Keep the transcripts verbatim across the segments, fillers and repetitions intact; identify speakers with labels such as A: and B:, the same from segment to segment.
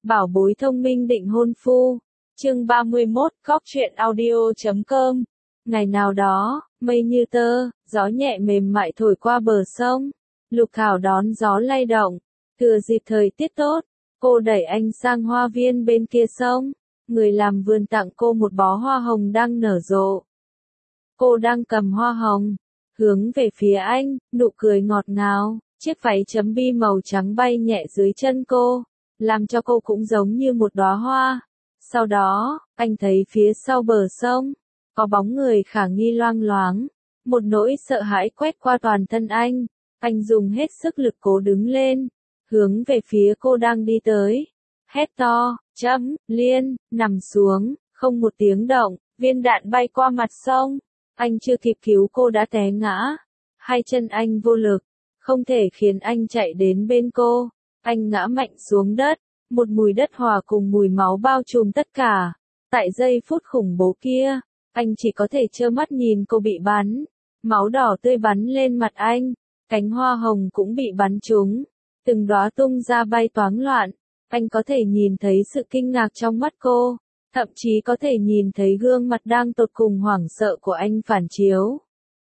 A: Bảo bối thông minh định hôn phu. Chương ba mươi mốt, góc truyện audio chấm com. Ngày nào đó, mây như tơ, gió nhẹ mềm mại thổi qua bờ sông. Lục Thảo đón gió lay động. Thừa dịp thời tiết tốt, cô đẩy anh sang hoa viên bên kia sông. Người làm vườn tặng cô một bó hoa hồng đang nở rộ. Cô đang cầm hoa hồng, hướng về phía anh, nụ cười ngọt ngào. Chiếc váy chấm bi màu trắng bay nhẹ dưới chân cô, làm cho cô cũng giống như một đóa hoa. Sau đó, anh thấy phía sau bờ sông, có bóng người khả nghi loang loáng. Một nỗi sợ hãi quét qua toàn thân anh. Anh dùng hết sức lực cố đứng lên, hướng về phía cô đang đi tới. Hét to, chấm, Liên, nằm xuống, không một tiếng động, viên đạn bay qua mặt sông. Anh chưa kịp cứu cô đã té ngã. Hai chân anh vô lực, không thể khiến anh chạy đến bên cô. Anh ngã mạnh xuống đất, một mùi đất hòa cùng mùi máu bao trùm tất cả. Tại giây phút khủng bố kia, anh chỉ có thể trơ mắt nhìn cô bị bắn. Máu đỏ tươi bắn lên mặt anh, cánh hoa hồng cũng bị bắn trúng. Từng đóa tung ra bay toáng loạn. Anh có thể nhìn thấy sự kinh ngạc trong mắt cô, thậm chí có thể nhìn thấy gương mặt đang tột cùng hoảng sợ của anh phản chiếu.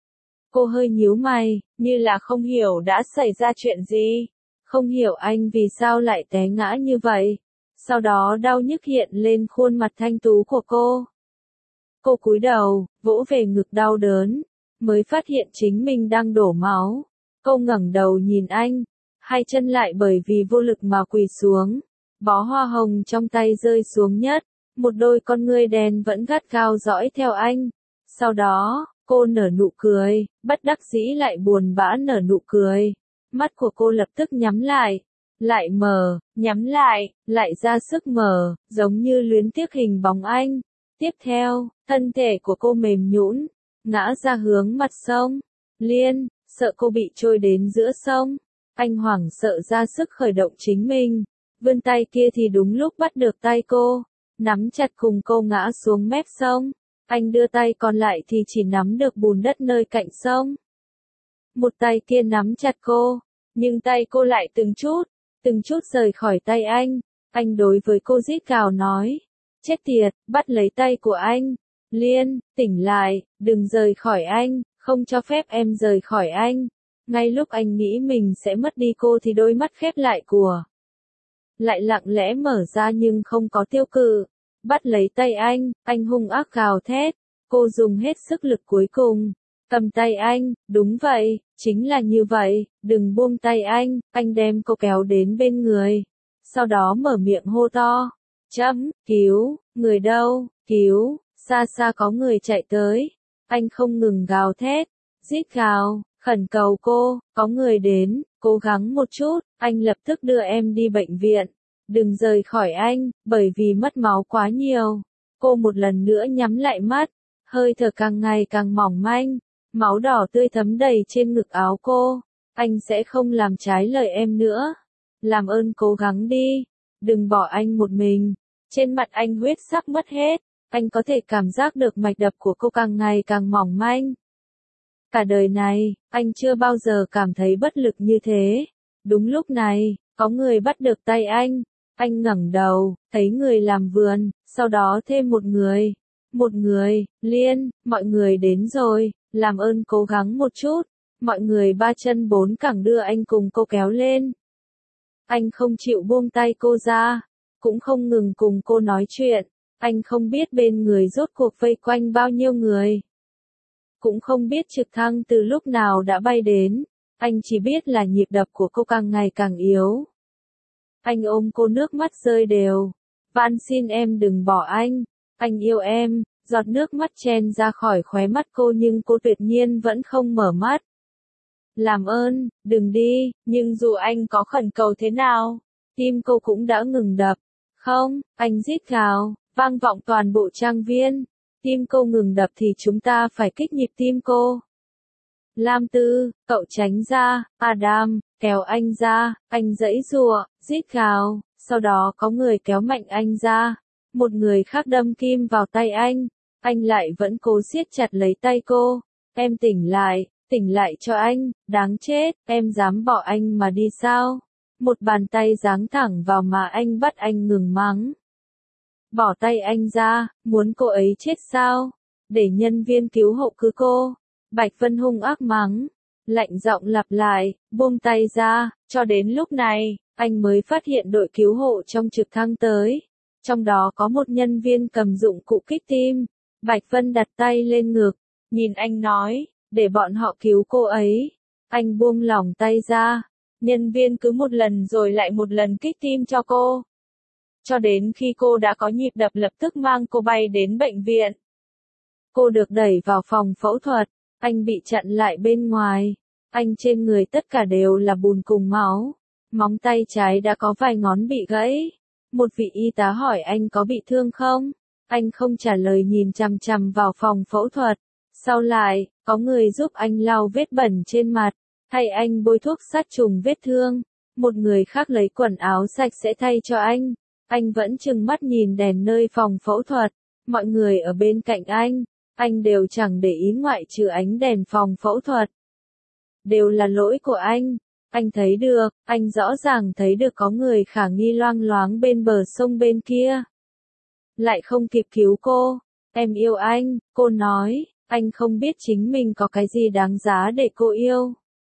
A: Cô hơi nhíu mày, như là không hiểu đã xảy ra chuyện gì, không hiểu anh vì sao lại té ngã như vậy. Sau đó đau nhức hiện lên khuôn mặt thanh tú của cô. Cô cúi đầu, vỗ về ngực đau đớn, mới phát hiện chính mình đang đổ máu. Cô ngẩng đầu nhìn anh, hai chân lại bởi vì vô lực mà quỳ xuống. Bó hoa hồng trong tay rơi xuống nhất, một đôi con ngươi đen vẫn gắt gao dõi theo anh. Sau đó, cô nở nụ cười, bất đắc dĩ lại buồn bã nở nụ cười. Mắt của cô lập tức nhắm lại, lại mở, nhắm lại, lại ra sức mở, giống như luyến tiếc hình bóng anh. Tiếp theo, thân thể của cô mềm nhũn, ngã ra hướng mặt sông. Liên, sợ cô bị trôi đến giữa sông. Anh hoảng sợ ra sức khởi động chính mình. Vươn tay kia thì đúng lúc bắt được tay cô, nắm chặt cùng cô ngã xuống mép sông. Anh đưa tay còn lại thì chỉ nắm được bùn đất nơi cạnh sông. Một tay kia nắm chặt cô, nhưng tay cô lại từng chút, từng chút rời khỏi tay anh. Anh đối với cô rít gào nói, chết tiệt, bắt lấy tay của anh. Liên, tỉnh lại, đừng rời khỏi anh, không cho phép em rời khỏi anh. Ngay lúc anh nghĩ mình sẽ mất đi cô thì đôi mắt khép lại của lại lặng lẽ mở ra nhưng không có tiêu cự. Bắt lấy tay anh, anh hung ác gào thét. Cô dùng hết sức lực cuối cùng, cầm tay anh, đúng vậy, chính là như vậy, đừng buông tay anh. Anh đem cô kéo đến bên người, sau đó mở miệng hô to, chấm, cứu, người đâu, cứu, xa xa có người chạy tới. Anh không ngừng gào thét, rít gào, khẩn cầu cô, có người đến, cố gắng một chút, anh lập tức đưa em đi bệnh viện. Đừng rời khỏi anh, bởi vì mất máu quá nhiều. Cô một lần nữa nhắm lại mắt, hơi thở càng ngày càng mỏng manh, máu đỏ tươi thấm đầy trên ngực áo cô. Anh sẽ không làm trái lời em nữa. Làm ơn cố gắng đi, đừng bỏ anh một mình. Trên mặt anh huyết sắc mất hết, anh có thể cảm giác được mạch đập của cô càng ngày càng mỏng manh. Cả đời này, anh chưa bao giờ cảm thấy bất lực như thế. Đúng lúc này, có người bắt được tay anh. Anh ngẩng đầu, thấy người làm vườn, sau đó thêm một người. Một người, Liên, mọi người đến rồi, làm ơn cố gắng một chút. Mọi người ba chân bốn cẳng đưa anh cùng cô kéo lên. Anh không chịu buông tay cô ra, cũng không ngừng cùng cô nói chuyện. Anh không biết bên người rốt cuộc vây quanh bao nhiêu người. Cũng không biết trực thăng từ lúc nào đã bay đến. Anh chỉ biết là nhịp đập của cô càng ngày càng yếu. Anh ôm cô nước mắt rơi đều. Van xin em đừng bỏ anh. Anh yêu em. Giọt nước mắt chen ra khỏi khóe mắt cô nhưng cô tuyệt nhiên vẫn không mở mắt. Làm ơn, đừng đi. Nhưng dù anh có khẩn cầu thế nào, tim cô cũng đã ngừng đập. Không, anh rít gào, vang vọng toàn bộ trang viên. Tim cô ngừng đập thì chúng ta phải kích nhịp tim cô. Lam Tư, cậu tránh ra. Adam, kéo anh ra. Anh giãy giụa, rít gào, sau đó có người kéo mạnh anh ra. Một người khác đâm kim vào tay anh. Anh lại vẫn cố siết chặt lấy tay cô. Em tỉnh lại, tỉnh lại cho anh, đáng chết, em dám bỏ anh mà đi sao? Một bàn tay giáng thẳng vào mà anh bắt anh ngừng mắng. Bỏ tay anh ra, muốn cô ấy chết sao? Để nhân viên cứu hộ cứu cô. Bạch Vân hung ác mắng. Lạnh giọng lặp lại, buông tay ra, cho đến lúc này, anh mới phát hiện đội cứu hộ trong trực thăng tới. Trong đó có một nhân viên cầm dụng cụ kích tim. Bạch Vân đặt tay lên ngực, nhìn anh nói, để bọn họ cứu cô ấy. Anh buông lỏng tay ra. Nhân viên cứ một lần rồi lại một lần kích tim cho cô. Cho đến khi cô đã có nhịp đập lập tức mang cô bay đến bệnh viện. Cô được đẩy vào phòng phẫu thuật. Anh bị chặn lại bên ngoài. Anh trên người tất cả đều là bùn cùng máu. Móng tay trái đã có vài ngón bị gãy. Một vị y tá hỏi anh có bị thương không? Anh không trả lời, nhìn chằm chằm vào phòng phẫu thuật. Sau lại, có người giúp anh lau vết bẩn trên mặt, thay anh bôi thuốc sát trùng vết thương. Một người khác lấy quần áo sạch sẽ thay cho anh. Anh vẫn trừng mắt nhìn đèn nơi phòng phẫu thuật. Mọi người ở bên cạnh anh, anh đều chẳng để ý ngoại trừ ánh đèn phòng phẫu thuật. Đều là lỗi của anh. Anh thấy được, anh rõ ràng thấy được có người khả nghi loang loáng bên bờ sông bên kia. Lại không kịp cứu cô. Em yêu anh, cô nói. Anh không biết chính mình có cái gì đáng giá để cô yêu.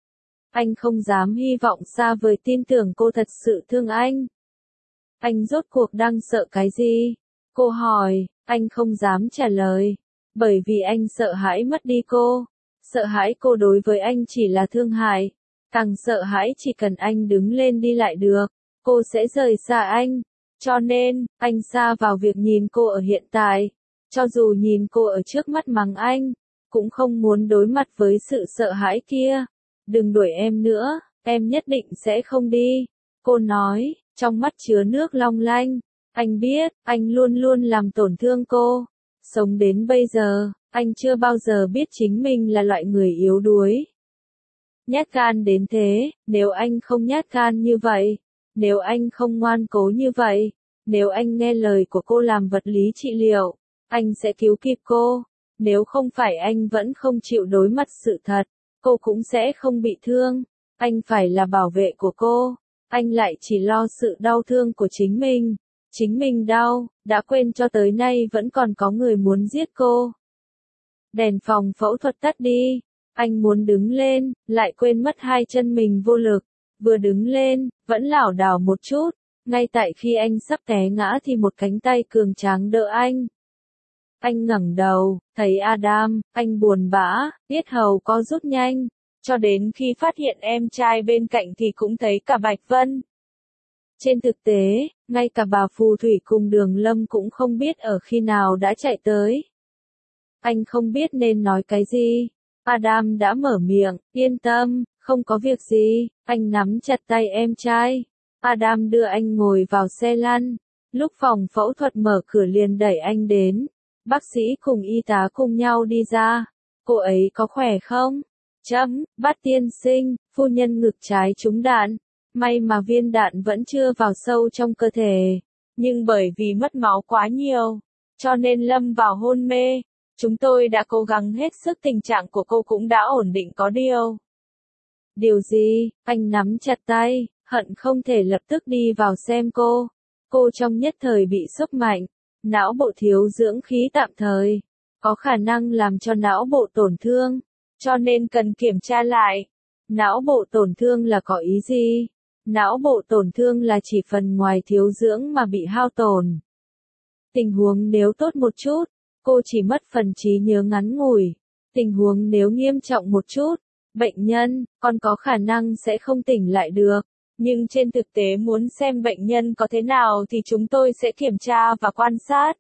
A: Anh không dám hy vọng xa vời tin tưởng cô thật sự thương anh. Anh rốt cuộc đang sợ cái gì? Cô hỏi, anh không dám trả lời. Bởi vì anh sợ hãi mất đi cô. Sợ hãi cô đối với anh chỉ là thương hại. Càng sợ hãi chỉ cần anh đứng lên đi lại được, cô sẽ rời xa anh. Cho nên, anh sa vào việc nhìn cô ở hiện tại. Cho dù nhìn cô ở trước mắt mắng anh, cũng không muốn đối mặt với sự sợ hãi kia. Đừng đuổi em nữa, em nhất định sẽ không đi. Cô nói, trong mắt chứa nước long lanh. Anh biết, anh luôn luôn làm tổn thương cô. Sống đến bây giờ, anh chưa bao giờ biết chính mình là loại người yếu đuối. Nhát gan đến thế, nếu anh không nhát gan như vậy, nếu anh không ngoan cố như vậy, nếu anh nghe lời của cô làm vật lý trị liệu, anh sẽ cứu kịp cô. Nếu không phải anh vẫn không chịu đối mặt sự thật, cô cũng sẽ không bị thương. Anh phải là bảo vệ của cô. Anh lại chỉ lo sự đau thương của chính mình. Chính mình đau, đã quên cho tới nay vẫn còn có người muốn giết cô. Đèn phòng phẫu thuật tắt đi. Anh muốn đứng lên, lại quên mất hai chân mình vô lực. Vừa đứng lên, vẫn lảo đảo một chút. Ngay tại khi anh sắp té ngã thì một cánh tay cường tráng đỡ anh. Anh ngẩng đầu, thấy Adam, anh buồn bã, yết hầu co rút nhanh. Cho đến khi phát hiện em trai bên cạnh thì cũng thấy cả Bạch Vân. Trên thực tế, ngay cả bà phù thủy cùng Đường Lâm cũng không biết ở khi nào đã chạy tới. Anh không biết nên nói cái gì. Adam đã mở miệng, yên tâm, không có việc gì. Anh nắm chặt tay em trai. Adam đưa anh ngồi vào xe lăn. Lúc phòng phẫu thuật mở cửa liền đẩy anh đến. Bác sĩ cùng y tá cùng nhau đi ra. Cô ấy có khỏe không? Chấm, Bát tiên sinh, phu nhân ngực trái trúng đạn. May mà viên đạn vẫn chưa vào sâu trong cơ thể. Nhưng bởi vì mất máu quá nhiều, cho nên lâm vào hôn mê. Chúng tôi đã cố gắng hết sức, tình trạng của cô cũng đã ổn định có điều. Điều gì? Anh nắm chặt tay, hận không thể lập tức đi vào xem cô. Cô trong nhất thời bị sốc mạnh. Não bộ thiếu dưỡng khí tạm thời. Có khả năng làm cho não bộ tổn thương. Cho nên cần kiểm tra lại. Não bộ tổn thương là có ý gì? Não bộ tổn thương là chỉ phần ngoài thiếu dưỡng mà bị hao tổn. Tình huống nếu tốt một chút, cô chỉ mất phần trí nhớ ngắn ngủi. Tình huống nếu nghiêm trọng một chút, bệnh nhân còn có khả năng sẽ không tỉnh lại được. Nhưng trên thực tế muốn xem bệnh nhân có thế nào thì chúng tôi sẽ kiểm tra và quan sát.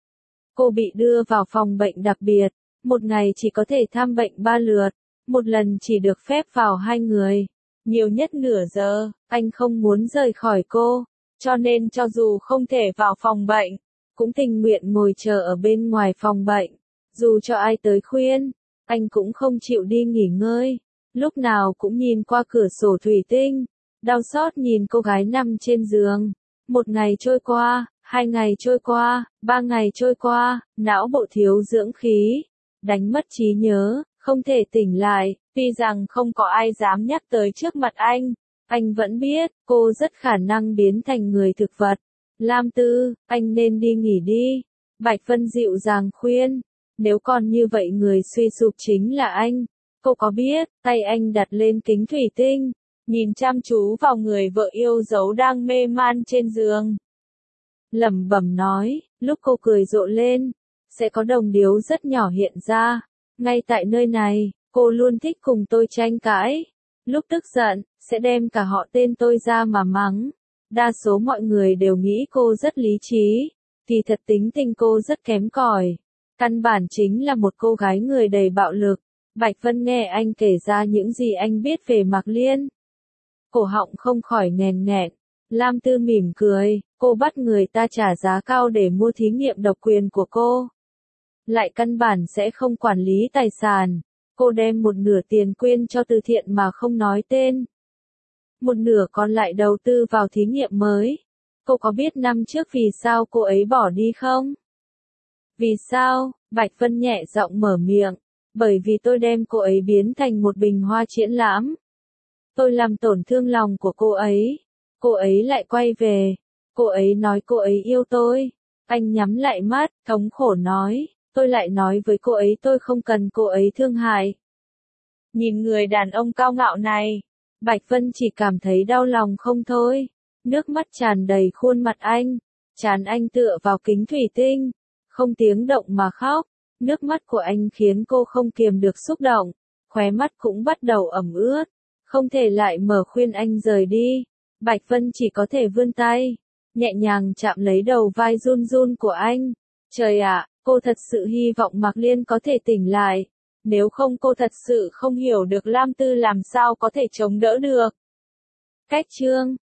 A: Cô bị đưa vào phòng bệnh đặc biệt. Một ngày chỉ có thể thăm bệnh ba lượt. Một lần chỉ được phép vào hai người. Nhiều nhất nửa giờ, anh không muốn rời khỏi cô. Cho nên cho dù không thể vào phòng bệnh, cũng tình nguyện ngồi chờ ở bên ngoài phòng bệnh. Dù cho ai tới khuyên, anh cũng không chịu đi nghỉ ngơi. Lúc nào cũng nhìn qua cửa sổ thủy tinh. Đau xót nhìn cô gái nằm trên giường. Một ngày trôi qua, hai ngày trôi qua, ba ngày trôi qua, não bộ thiếu dưỡng khí. Đánh mất trí nhớ, không thể tỉnh lại. Tuy rằng không có ai dám nhắc tới trước mặt anh, Anh vẫn biết, cô rất khả năng biến thành người thực vật. Lam Tư, anh nên đi nghỉ đi. Bạch Vân dịu dàng khuyên. Nếu còn như vậy người suy sụp chính là anh. Cô có biết, tay anh đặt lên kính thủy tinh, nhìn chăm chú vào người vợ yêu dấu đang mê man trên giường. Lẩm bẩm nói, lúc cô cười rộ lên, sẽ có đồng điếu rất nhỏ hiện ra. Ngay tại nơi này, cô luôn thích cùng tôi tranh cãi. Lúc tức giận, sẽ đem cả họ tên tôi ra mà mắng. Đa số mọi người đều nghĩ cô rất lý trí, kỳ thật tính tình cô rất kém cỏi. Căn bản chính là một cô gái người đầy bạo lực. Bạch Vân nghe anh kể ra những gì anh biết về Mạc Liên. Cổ họng không khỏi nghèn nghẹn. Lam Tư mỉm cười, cô bắt người ta trả giá cao để mua thí nghiệm độc quyền của cô. Lại căn bản sẽ không quản lý tài sản. Cô đem một nửa tiền quyên cho từ thiện mà không nói tên. Một nửa còn lại đầu tư vào thí nghiệm mới. Cô có biết năm trước vì sao cô ấy bỏ đi không? Vì sao? Bạch Vân nhẹ giọng mở miệng. Bởi vì tôi đem cô ấy biến thành một bình hoa triển lãm. Tôi làm tổn thương lòng của cô ấy. Cô ấy lại quay về. Cô ấy nói cô ấy yêu tôi. Anh nhắm lại mắt, thống khổ nói. Tôi lại nói với cô ấy tôi không cần cô ấy thương hại. Nhìn người đàn ông cao ngạo này, Bạch Vân chỉ cảm thấy đau lòng không thôi. Nước mắt tràn đầy khuôn mặt anh. Trán anh tựa vào kính thủy tinh. Không tiếng động mà khóc. Nước mắt của anh khiến cô không kiềm được xúc động. Khóe mắt cũng bắt đầu ẩm ướt. Không thể lại mở khuyên anh rời đi. Bạch Vân chỉ có thể vươn tay. Nhẹ nhàng chạm lấy đầu vai run run của anh. Trời ạ, cô thật sự hy vọng Mạc Liên có thể tỉnh lại. Nếu không cô thật sự không hiểu được Lam Tư làm sao có thể chống đỡ được. Cách chương